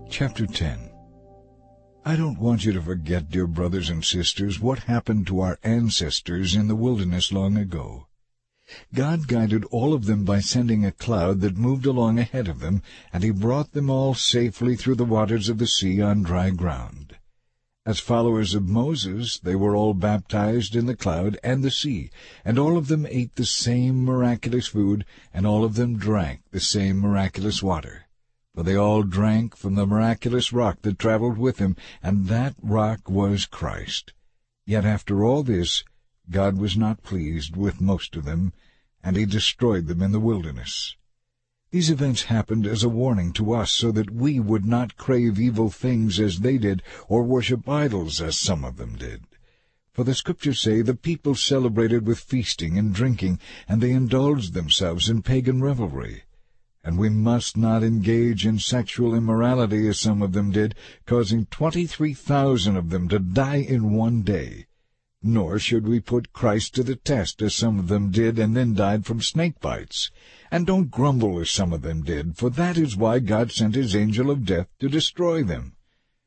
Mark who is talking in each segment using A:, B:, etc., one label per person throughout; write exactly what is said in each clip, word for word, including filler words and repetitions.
A: Chapter ten. I don't want you to forget, dear brothers and sisters, what happened to our ancestors in the wilderness long ago. God guided all of them by sending a cloud that moved along ahead of them, and he brought them all safely through the waters of the sea on dry ground. As followers of Moses, they were all baptized in the cloud and the sea, and all of them ate the same miraculous food, and all of them drank the same miraculous water. For they all drank from the miraculous rock that traveled with him, and that rock was Christ. Yet after all this, God was not pleased with most of them, and he destroyed them in the wilderness. These events happened as a warning to us, so that we would not crave evil things as they did, or worship idols as some of them did. For the Scriptures say, the people celebrated with feasting and drinking, and they indulged themselves in pagan revelry. And we must not engage in sexual immorality as some of them did, causing twenty-three thousand of them to die in one day. Nor should we put Christ to the test as some of them did, and then died from snake bites. And don't grumble as some of them did, for that is why God sent his angel of death to destroy them.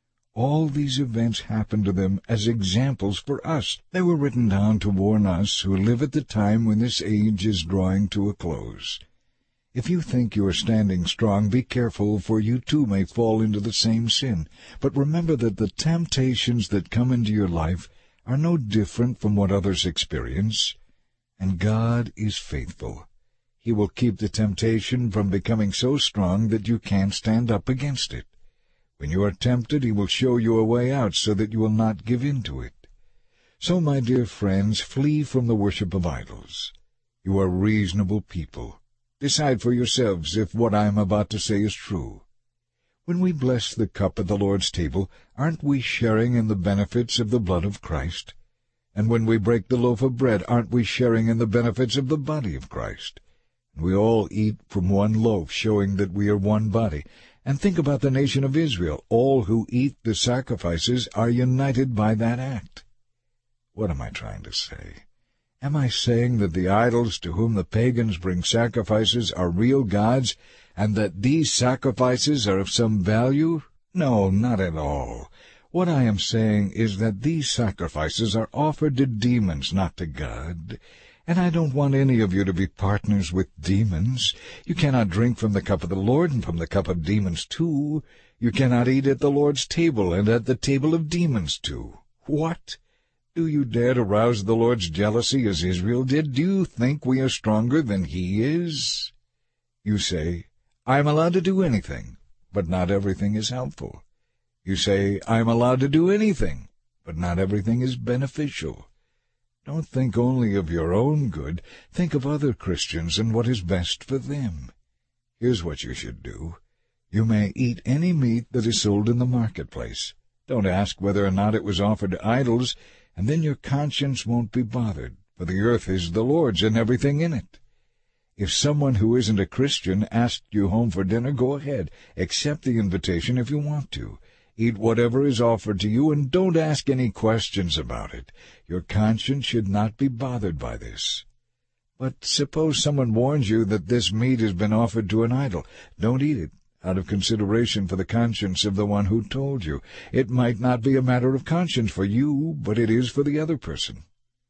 A: All these events happened to them as examples for us. They were written down to warn us who live at the time when this age is drawing to a close. If you think you are standing strong, be careful, for you too may fall into the same sin. But remember that the temptations that come into your life are no different from what others experience. And God is faithful. He will keep the temptation from becoming so strong that you can't stand up against it. When you are tempted, he will show you a way out so that you will not give in to it. So, my dear friends, flee from the worship of idols. You are reasonable people. Decide for yourselves if what I am about to say is true. When we bless the cup at the Lord's table, aren't we sharing in the benefits of the blood of Christ? And when we break the loaf of bread, aren't we sharing in the benefits of the body of Christ? And we all eat from one loaf, showing that we are one body. And think about the nation of Israel. All who eat the sacrifices are united by that act. What am I trying to say? Am I saying that the idols to whom the pagans bring sacrifices are real gods, and that these sacrifices are of some value? No, not at all. What I am saying is that these sacrifices are offered to demons, not to God. And I don't want any of you to be partners with demons. You cannot drink from the cup of the Lord and from the cup of demons too. You cannot eat at the Lord's table and at the table of demons too. What? Do you dare to rouse the Lord's jealousy as Israel did? Do you think we are stronger than he is? You say, I am allowed to do anything, but not everything is helpful. You say, I am allowed to do anything, but not everything is beneficial. Don't think only of your own good. Think of other Christians and what is best for them. Here's what you should do. You may eat any meat that is sold in the marketplace. Don't ask whether or not it was offered to idols, and then your conscience won't be bothered, for the earth is the Lord's and everything in it. If someone who isn't a Christian asked you home for dinner, go ahead. Accept the invitation if you want to. Eat whatever is offered to you, and don't ask any questions about it. Your conscience should not be bothered by this. But suppose someone warns you that this meat has been offered to an idol. Don't eat it, out of consideration for the conscience of the one who told you. It might not be a matter of conscience for you, but it is for the other person.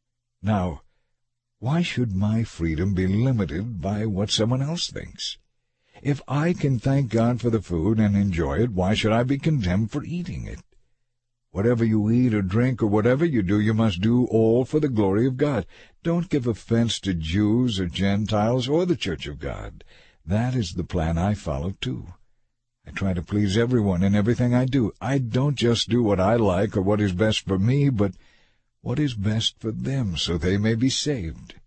A: Now, why should my freedom be limited by what someone else thinks? If I can thank God for the food and enjoy it, why should I be condemned for eating it? Whatever you eat or drink or whatever you do, you must do all for the glory of God. Don't give offense to Jews or Gentiles or the Church of God. That is the plan I follow, too. I try to please everyone in everything I do. I don't just do what I like or what is best for me, but what is best for them so they may be saved.